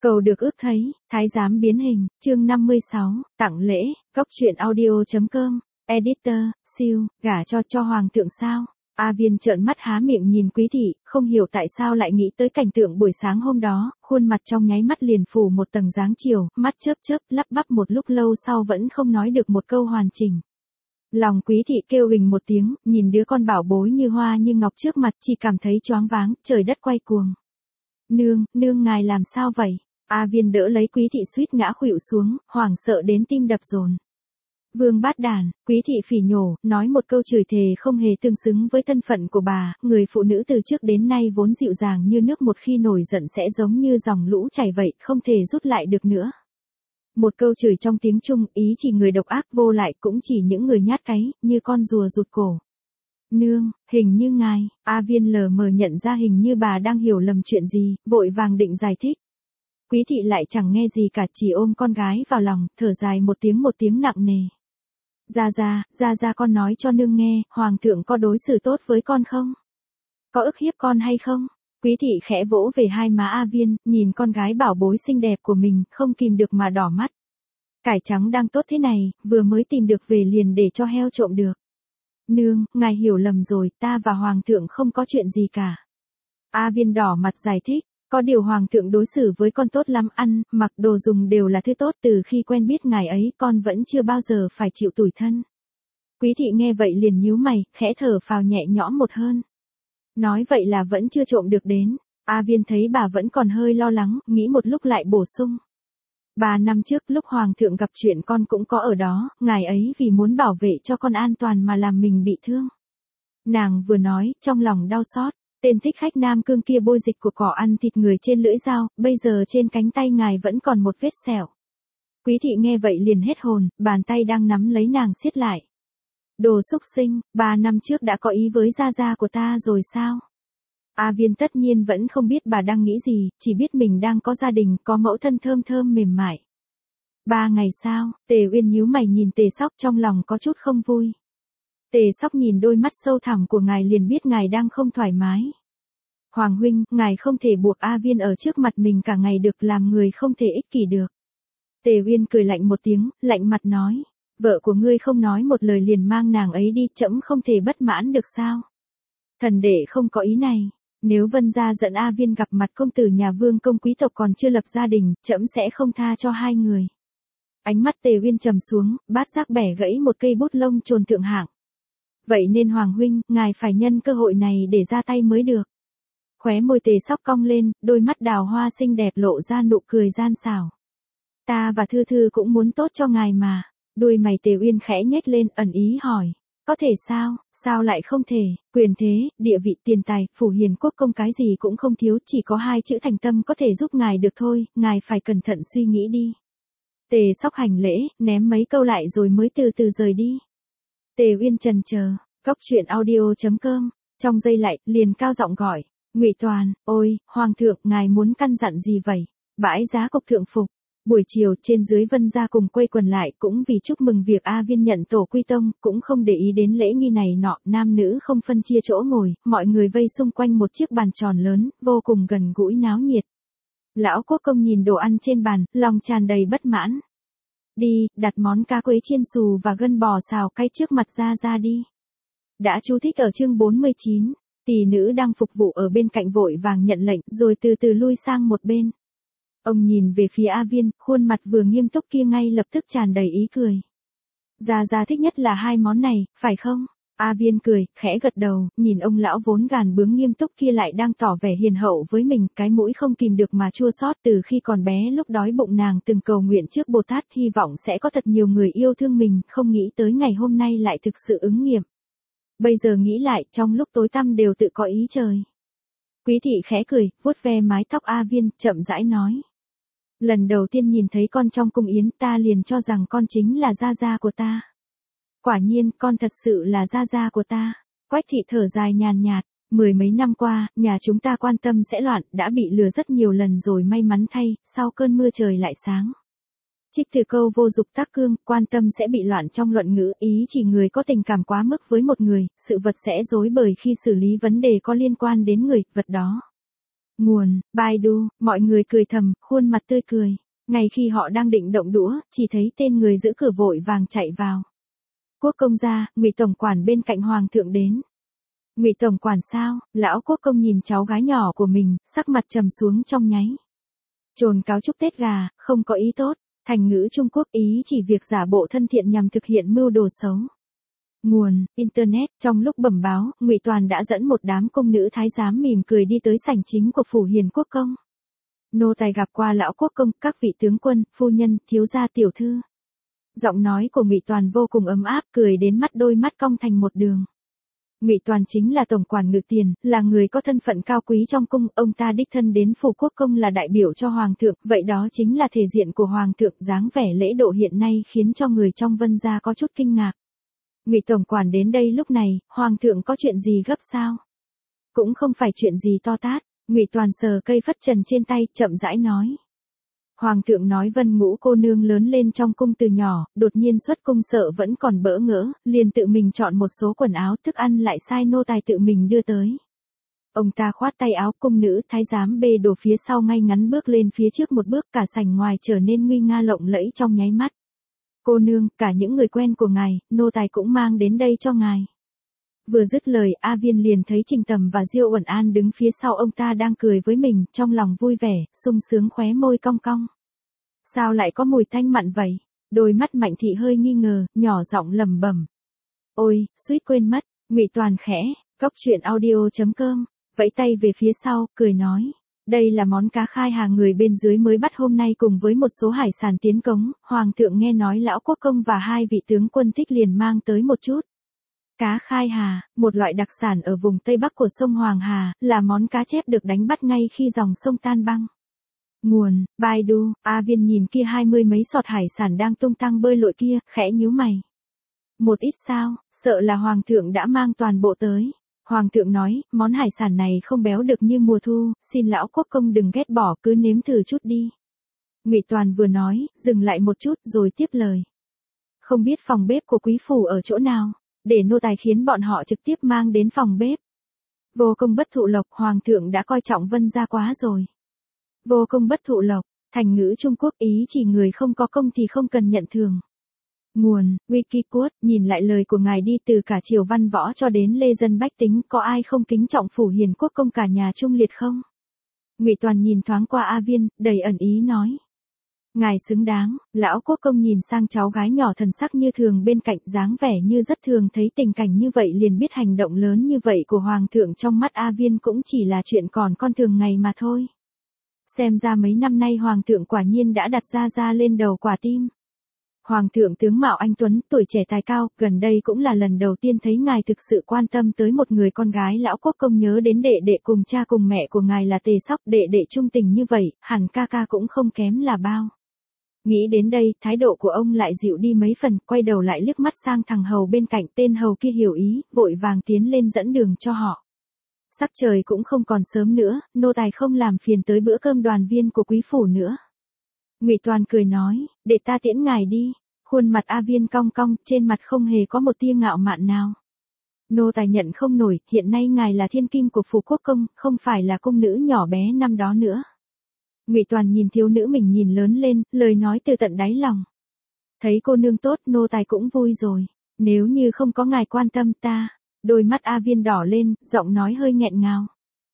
Cầu được ước thấy, thái giám biến hình, chương 56, tặng lễ, góc truyện audio.com, editor, siêu, gả cho hoàng thượng sao? A Viên trợn mắt há miệng nhìn Quý thị, không hiểu tại sao lại nghĩ tới cảnh tượng buổi sáng hôm đó, khuôn mặt trong nháy mắt liền phủ một tầng dáng chiều, mắt chớp chớp, lắp bắp một lúc lâu sau vẫn không nói được một câu hoàn chỉnh. Lòng Quý thị kêu huỳnh một tiếng, nhìn đứa con bảo bối như hoa như ngọc trước mặt, chỉ cảm thấy choáng váng, trời đất quay cuồng. Nương ngài làm sao vậy? A Viên đỡ lấy Quý thị suýt ngã khuỵu xuống, hoảng sợ đến tim đập dồn. Vương bát đàn, Quý thị phỉ nhổ, nói một câu chửi thề không hề tương xứng với thân phận của bà, người phụ nữ từ trước đến nay vốn dịu dàng như nước, một khi nổi giận sẽ giống như dòng lũ chảy vậy, không thể rút lại được nữa. Một câu chửi trong tiếng Trung, ý chỉ người độc ác vô lại, cũng chỉ những người nhát cáy, như con rùa rụt cổ. Nương, hình như ngài, A Viên lờ mờ nhận ra hình như bà đang hiểu lầm chuyện gì, vội vàng định giải thích. Quý thị lại chẳng nghe gì cả, chỉ ôm con gái vào lòng, thở dài một tiếng nặng nề. Ra con nói cho nương nghe, hoàng thượng có đối xử tốt với con không? Có ức hiếp con hay không? Quý thị khẽ vỗ về hai má A Viên, nhìn con gái bảo bối xinh đẹp của mình, không kìm được mà đỏ mắt. Cải trắng đang tốt thế này, vừa mới tìm được về liền để cho heo trộm được. Nương, ngài hiểu lầm rồi, ta và hoàng thượng không có chuyện gì cả. A Viên đỏ mặt giải thích. Có điều hoàng thượng đối xử với con tốt lắm, ăn, mặc, đồ dùng đều là thứ tốt, từ khi quen biết ngài ấy con vẫn chưa bao giờ phải chịu tủi thân. Quý thị nghe vậy liền nhíu mày, khẽ thở phào nhẹ nhõm một hơn. Nói vậy là vẫn chưa trộm được đến. A Viên thấy bà vẫn còn hơi lo lắng, nghĩ một lúc lại bổ sung. 3 năm trước lúc hoàng thượng gặp chuyện con cũng có ở đó, ngài ấy vì muốn bảo vệ cho con an toàn mà làm mình bị thương. Nàng vừa nói, trong lòng đau xót. Tên thích khách Nam Cương kia bôi dịch của cỏ ăn thịt người trên lưỡi dao, bây giờ trên cánh tay ngài vẫn còn một vết sẹo. Quý thị nghe vậy liền hết hồn, bàn tay đang nắm lấy nàng siết lại. Đồ xúc sinh, 3 năm trước đã có ý với gia của ta rồi sao? A Viên tất nhiên vẫn không biết bà đang nghĩ gì, chỉ biết mình đang có gia đình, có mẫu thân thơm thơm mềm mại. 3 ngày sau, Tề Uyên nhíu mày nhìn Tề Sóc, trong lòng có chút không vui. Tề Sóc nhìn đôi mắt sâu thẳm của ngài liền biết ngài đang không thoải mái. Hoàng huynh, ngài không thể buộc A Viên ở trước mặt mình cả ngày được, làm người không thể ích kỷ được. Tề Uyên cười lạnh một tiếng, lạnh mặt nói, vợ của ngươi không nói một lời liền mang nàng ấy đi, trẫm không thể bất mãn được sao? Thần đệ không có ý này, nếu Vân gia dẫn A Viên gặp mặt công tử nhà vương công quý tộc còn chưa lập gia đình, trẫm sẽ không tha cho hai người. Ánh mắt Tề Uyên trầm xuống, bát giác bẻ gãy một cây bút lông trồn thượng hạng. Vậy nên Hoàng huynh, ngài phải nhân cơ hội này để ra tay mới được. Khóe môi Tề Sóc cong lên, đôi mắt đào hoa xinh đẹp lộ ra nụ cười gian xảo. Ta và Thư Thư cũng muốn tốt cho ngài mà. Đuôi mày Tề Uyên khẽ nhếch lên, ẩn ý hỏi. Có thể sao lại không thể, quyền thế, địa vị, tiền tài, phủ hiền quốc công cái gì cũng không thiếu, chỉ có 2 chữ thành tâm có thể giúp ngài được thôi, ngài phải cẩn thận suy nghĩ đi. Tề Sóc hành lễ, ném mấy câu lại rồi mới từ từ rời đi. Tề Uyên chần chờ, góc truyện audio.com, trong giây lại, liền cao giọng gọi, Ngụy Toàn, ôi, hoàng thượng, ngài muốn căn dặn gì vậy? Bãi giá cục thượng phục. Buổi chiều, trên dưới Vân gia cùng quây quần lại, cũng vì chúc mừng việc A Viên nhận tổ quy tông, cũng không để ý đến lễ nghi này nọ, nam nữ không phân chia chỗ ngồi, mọi người vây xung quanh một chiếc bàn tròn lớn, vô cùng gần gũi náo nhiệt. Lão quốc công nhìn đồ ăn trên bàn, lòng tràn đầy bất mãn. Đi, đặt món cá quế chiên xù và gân bò xào cay trước mặt ra đi. Đã chú thích ở chương 49, tỷ nữ đang phục vụ ở bên cạnh vội vàng nhận lệnh, rồi từ từ lui sang một bên. Ông nhìn về phía A Viên, khuôn mặt vừa nghiêm túc kia ngay lập tức tràn đầy ý cười. Gia thích nhất là 2 món này, phải không? A Viên cười, khẽ gật đầu, nhìn ông lão vốn gàn bướng nghiêm túc kia lại đang tỏ vẻ hiền hậu với mình, cái mũi không kìm được mà chua xót. Từ khi còn bé lúc đói bụng nàng từng cầu nguyện trước Bồ Tát, hy vọng sẽ có thật nhiều người yêu thương mình, không nghĩ tới ngày hôm nay lại thực sự ứng nghiệm. Bây giờ nghĩ lại, trong lúc tối tăm đều tự có ý trời. Quý thị khẽ cười, vuốt ve mái tóc A Viên, chậm rãi nói. Lần đầu tiên nhìn thấy con trong cung yến, ta liền cho rằng con chính là gia của ta. Quả nhiên, con thật sự là gia của ta. Quách thị thở dài nhàn nhạt, 10 mấy năm qua, nhà chúng ta quan tâm sẽ loạn, đã bị lừa rất nhiều lần rồi, may mắn thay, sau cơn mưa trời lại sáng. Trích từ câu vô dục tác cương, quan tâm sẽ bị loạn trong luận ngữ, ý chỉ người có tình cảm quá mức với một người, sự vật sẽ rối bời khi xử lý vấn đề có liên quan đến người, vật đó. Nguồn, Baidu, mọi người cười thầm, khuôn mặt tươi cười. Ngay khi họ đang định động đũa, chỉ thấy tên người giữ cửa vội vàng chạy vào. Quốc công gia, Ngụy tổng quản bên cạnh hoàng thượng đến. Ngụy tổng quản sao? Lão quốc công nhìn cháu gái nhỏ của mình, sắc mặt trầm xuống trong nháy. Trồn cáo chúc Tết gà, không có ý tốt. Thành ngữ Trung Quốc ý chỉ việc giả bộ thân thiện nhằm thực hiện mưu đồ xấu. Nguồn, Internet, trong lúc bẩm báo, Ngụy Toàn đã dẫn một đám công nữ thái giám mỉm cười đi tới sảnh chính của phủ Hiền Quốc công. Nô tài gặp qua lão quốc công, các vị tướng quân, phu nhân, thiếu gia tiểu thư. Giọng nói của Ngụy Toàn vô cùng ấm áp, cười đến đôi mắt cong thành một đường. Ngụy Toàn chính là tổng quản Ngự Tiền, là người có thân phận cao quý trong cung, ông ta đích thân đến phủ quốc công là đại biểu cho hoàng thượng, vậy đó chính là thể diện của hoàng thượng, dáng vẻ lễ độ hiện nay khiến cho người trong Vân gia có chút kinh ngạc. Ngụy tổng quản đến đây lúc này, hoàng thượng có chuyện gì gấp sao? Cũng không phải chuyện gì to tát. Ngụy Toàn sờ cây phất trần trên tay, chậm rãi nói. Hoàng thượng nói Vân Ngũ cô nương lớn lên trong cung từ nhỏ, đột nhiên xuất cung sợ vẫn còn bỡ ngỡ, liền tự mình chọn một số quần áo thức ăn lại sai nô tài tự mình đưa tới. Ông ta khoát tay áo, cung nữ thái giám bê đồ phía sau ngay ngắn bước lên phía trước một bước, cả sảnh ngoài trở nên nguy nga lộng lẫy trong nháy mắt. Cô nương, cả những người quen của ngài, nô tài cũng mang đến đây cho ngài. Vừa dứt lời, A Viên liền thấy Trình Tầm và Diêu Uẩn An đứng phía sau ông ta đang cười với mình, trong lòng vui vẻ, sung sướng khóe môi cong cong. Sao lại có mùi thanh mặn vậy? Đôi mắt Mạnh Thị hơi nghi ngờ, nhỏ giọng lẩm bẩm. Ôi, suýt quên mất. Ngụy Toàn khẽ, coctruyện.audio.com, vẫy tay về phía sau, cười nói. Đây là món cá khai hà người bên dưới mới bắt hôm nay cùng với một số hải sản tiến cống, hoàng thượng nghe nói lão quốc công và hai vị tướng quân thích liền mang tới một chút. Cá khai hà, một loại đặc sản ở vùng Tây Bắc của sông Hoàng Hà, là món cá chép được đánh bắt ngay khi dòng sông tan băng. Nguồn, Baidu, A Viên nhìn kia 20 mấy sọt hải sản đang tung tăng bơi lội kia, khẽ nhíu mày. Một ít sao, sợ là hoàng thượng đã mang toàn bộ tới. Hoàng thượng nói, món hải sản này không béo được như mùa thu, xin lão quốc công đừng ghét bỏ, cứ nếm thử chút đi. Ngụy Toàn vừa nói, dừng lại một chút rồi tiếp lời. Không biết phòng bếp của quý phủ ở chỗ nào, để nô tài khiến bọn họ trực tiếp mang đến phòng bếp. Vô công bất thụ lộc, hoàng thượng đã coi trọng Vân gia quá rồi. Vô công bất thụ lộc, thành ngữ Trung Quốc ý chỉ người không có công thì không cần nhận thưởng. Nguồn, Wikiquote, nhìn lại lời của ngài đi, từ cả triều văn võ cho đến lê dân bách tính, có ai không kính trọng phủ Hiền Quốc công cả nhà trung liệt không? Ngụy Toàn nhìn thoáng qua A Viên, đầy ẩn ý nói. Ngài xứng đáng. Lão quốc công nhìn sang cháu gái nhỏ thần sắc như thường bên cạnh, dáng vẻ như rất thường thấy tình cảnh như vậy, liền biết hành động lớn như vậy của hoàng thượng trong mắt A Viên cũng chỉ là chuyện còn con thường ngày mà thôi. Xem ra mấy năm nay hoàng thượng quả nhiên đã đặt ra lên đầu quả tim. Hoàng thượng tướng mạo anh tuấn, tuổi trẻ tài cao, gần đây cũng là lần đầu tiên thấy ngài thực sự quan tâm tới một người con gái. Lão quốc công nhớ đến đệ đệ cùng cha cùng mẹ của ngài là Tề Sóc, đệ đệ trung tình như vậy, hẳn ca ca cũng không kém là bao. Nghĩ đến đây, thái độ của ông lại dịu đi mấy phần, quay đầu lại liếc mắt sang thằng hầu bên cạnh, tên hầu kia hiểu ý, vội vàng tiến lên dẫn đường cho họ. Sắc trời cũng không còn sớm nữa, nô tài không làm phiền tới bữa cơm đoàn viên của quý phủ nữa. Ngụy Toàn cười nói, để ta tiễn ngài đi. Khuôn mặt A Viên cong cong, trên mặt không hề có một tia ngạo mạn nào. Nô tài nhận không nổi, hiện nay ngài là thiên kim của phủ quốc công, không phải là cung nữ nhỏ bé năm đó nữa. Ngụy Toàn nhìn thiếu nữ mình nhìn lớn lên, lời nói từ tận đáy lòng. Thấy cô nương tốt, nô tài cũng vui rồi. Nếu như không có ngài quan tâm ta. Đôi mắt A Viên đỏ lên, giọng nói hơi nghẹn ngào.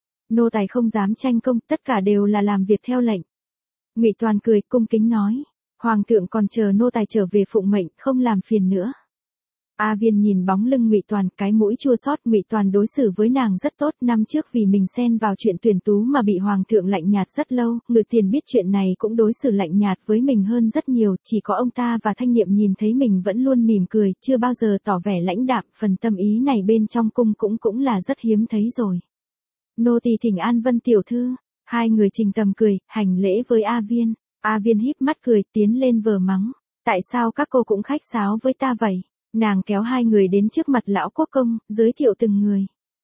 Nô tài không dám tranh công, tất cả đều là làm việc theo lệnh. Ngụy Toàn cười, cung kính nói. Hoàng thượng còn chờ nô tài trở về phụng mệnh, không làm phiền nữa. A Viên nhìn bóng lưng Ngụy Toàn, cái mũi chua xót. Ngụy Toàn đối xử với nàng rất tốt, năm trước vì mình xen vào chuyện tuyển tú mà bị hoàng thượng lạnh nhạt rất lâu, Ngự Tiền biết chuyện này cũng đối xử lạnh nhạt với mình hơn rất nhiều, chỉ có ông ta và Thanh Niệm nhìn thấy mình vẫn luôn mỉm cười, chưa bao giờ tỏ vẻ lãnh đạm, phần tâm ý này bên trong cung cũng là rất hiếm thấy rồi. Nô tỳ thỉnh an Vân tiểu thư. Hai người Trình Tầm cười, hành lễ với A Viên. A Viên híp mắt cười, tiến lên vờ mắng. Tại sao các cô cũng khách sáo với ta vậy? Nàng kéo hai người đến trước mặt lão quốc công, giới thiệu từng người.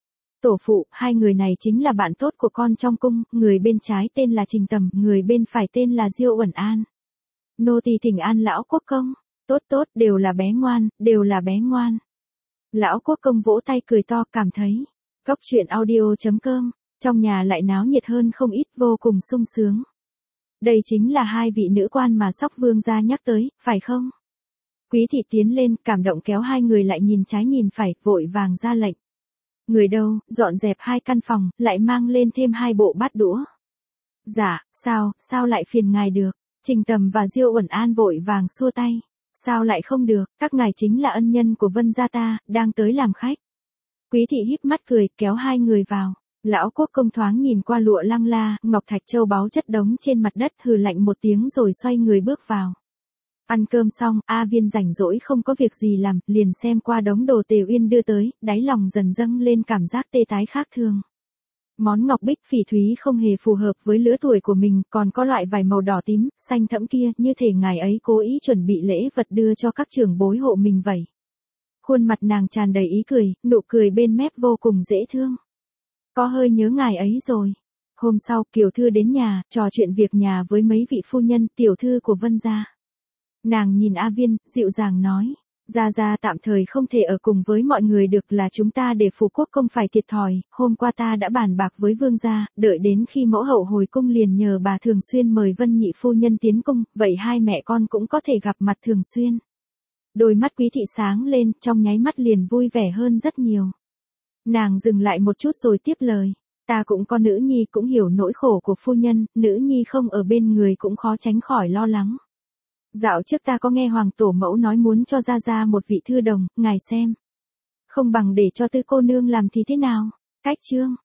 Tổ phụ, hai người này chính là bạn tốt của con trong cung, người bên trái tên là Trình Tầm, người bên phải tên là Diêu Uẩn An. Nô tỳ thỉnh an lão quốc công. Tốt tốt, đều là bé ngoan, đều là bé ngoan. Lão quốc công vỗ tay cười to, cảm thấy. Coctruyện audio.com Trong nhà lại náo nhiệt hơn không ít, vô cùng sung sướng. Đây chính là hai vị nữ quan mà Sóc Vương gia nhắc tới, phải không? Quý thị tiến lên, cảm động kéo hai người lại nhìn trái nhìn phải, vội vàng ra lệnh. Người đâu, dọn dẹp hai căn phòng, lại mang lên thêm hai bộ bát đũa. Dạ, sao lại phiền ngài được? Trình Tầm và Diêu Uẩn An vội vàng xua tay. Sao lại không được, các ngài chính là ân nhân của Vân gia ta, đang tới làm khách. Quý thị híp mắt cười, kéo hai người vào. Lão Quốc Công thoáng nhìn qua lụa lăng la, ngọc thạch châu báu chất đống trên mặt đất, hừ lạnh một tiếng rồi xoay người bước vào. Ăn cơm xong, A Viên rảnh rỗi không có việc gì làm, liền xem qua đống đồ Tề Uyên đưa tới, đáy lòng dần dâng lên cảm giác tê tái khác thường. Món ngọc bích phỉ thúy không hề phù hợp với lứa tuổi của mình, còn có loại vải màu đỏ tím, xanh thẫm kia, như thể ngài ấy cố ý chuẩn bị lễ vật đưa cho các trưởng bối hộ mình vậy. Khuôn mặt nàng tràn đầy ý cười, nụ cười bên mép vô cùng dễ thương. Có hơi nhớ ngài ấy rồi. Hôm sau, Kiều Thư đến nhà, trò chuyện việc nhà với mấy vị phu nhân, tiểu thư của Vân gia. Nàng nhìn A Viên, dịu dàng nói. Gia tạm thời không thể ở cùng với mọi người được, là chúng ta để Phù Quốc Công phải thiệt thòi, hôm qua ta đã bàn bạc với vương gia, đợi đến khi mẫu hậu hồi cung liền nhờ bà thường xuyên mời Vân nhị phu nhân tiến cung, vậy hai mẹ con cũng có thể gặp mặt thường xuyên. Đôi mắt Quý thị sáng lên, trong nháy mắt liền vui vẻ hơn rất nhiều. Nàng dừng lại một chút rồi tiếp lời. Ta cũng có nữ nhi, cũng hiểu nỗi khổ của phu nhân, nữ nhi không ở bên người cũng khó tránh khỏi lo lắng. Dạo trước ta có nghe Hoàng tổ mẫu nói muốn cho gia một vị thư đồng, ngài xem. Không bằng để cho Tư cô nương làm thì thế nào? Cách chương.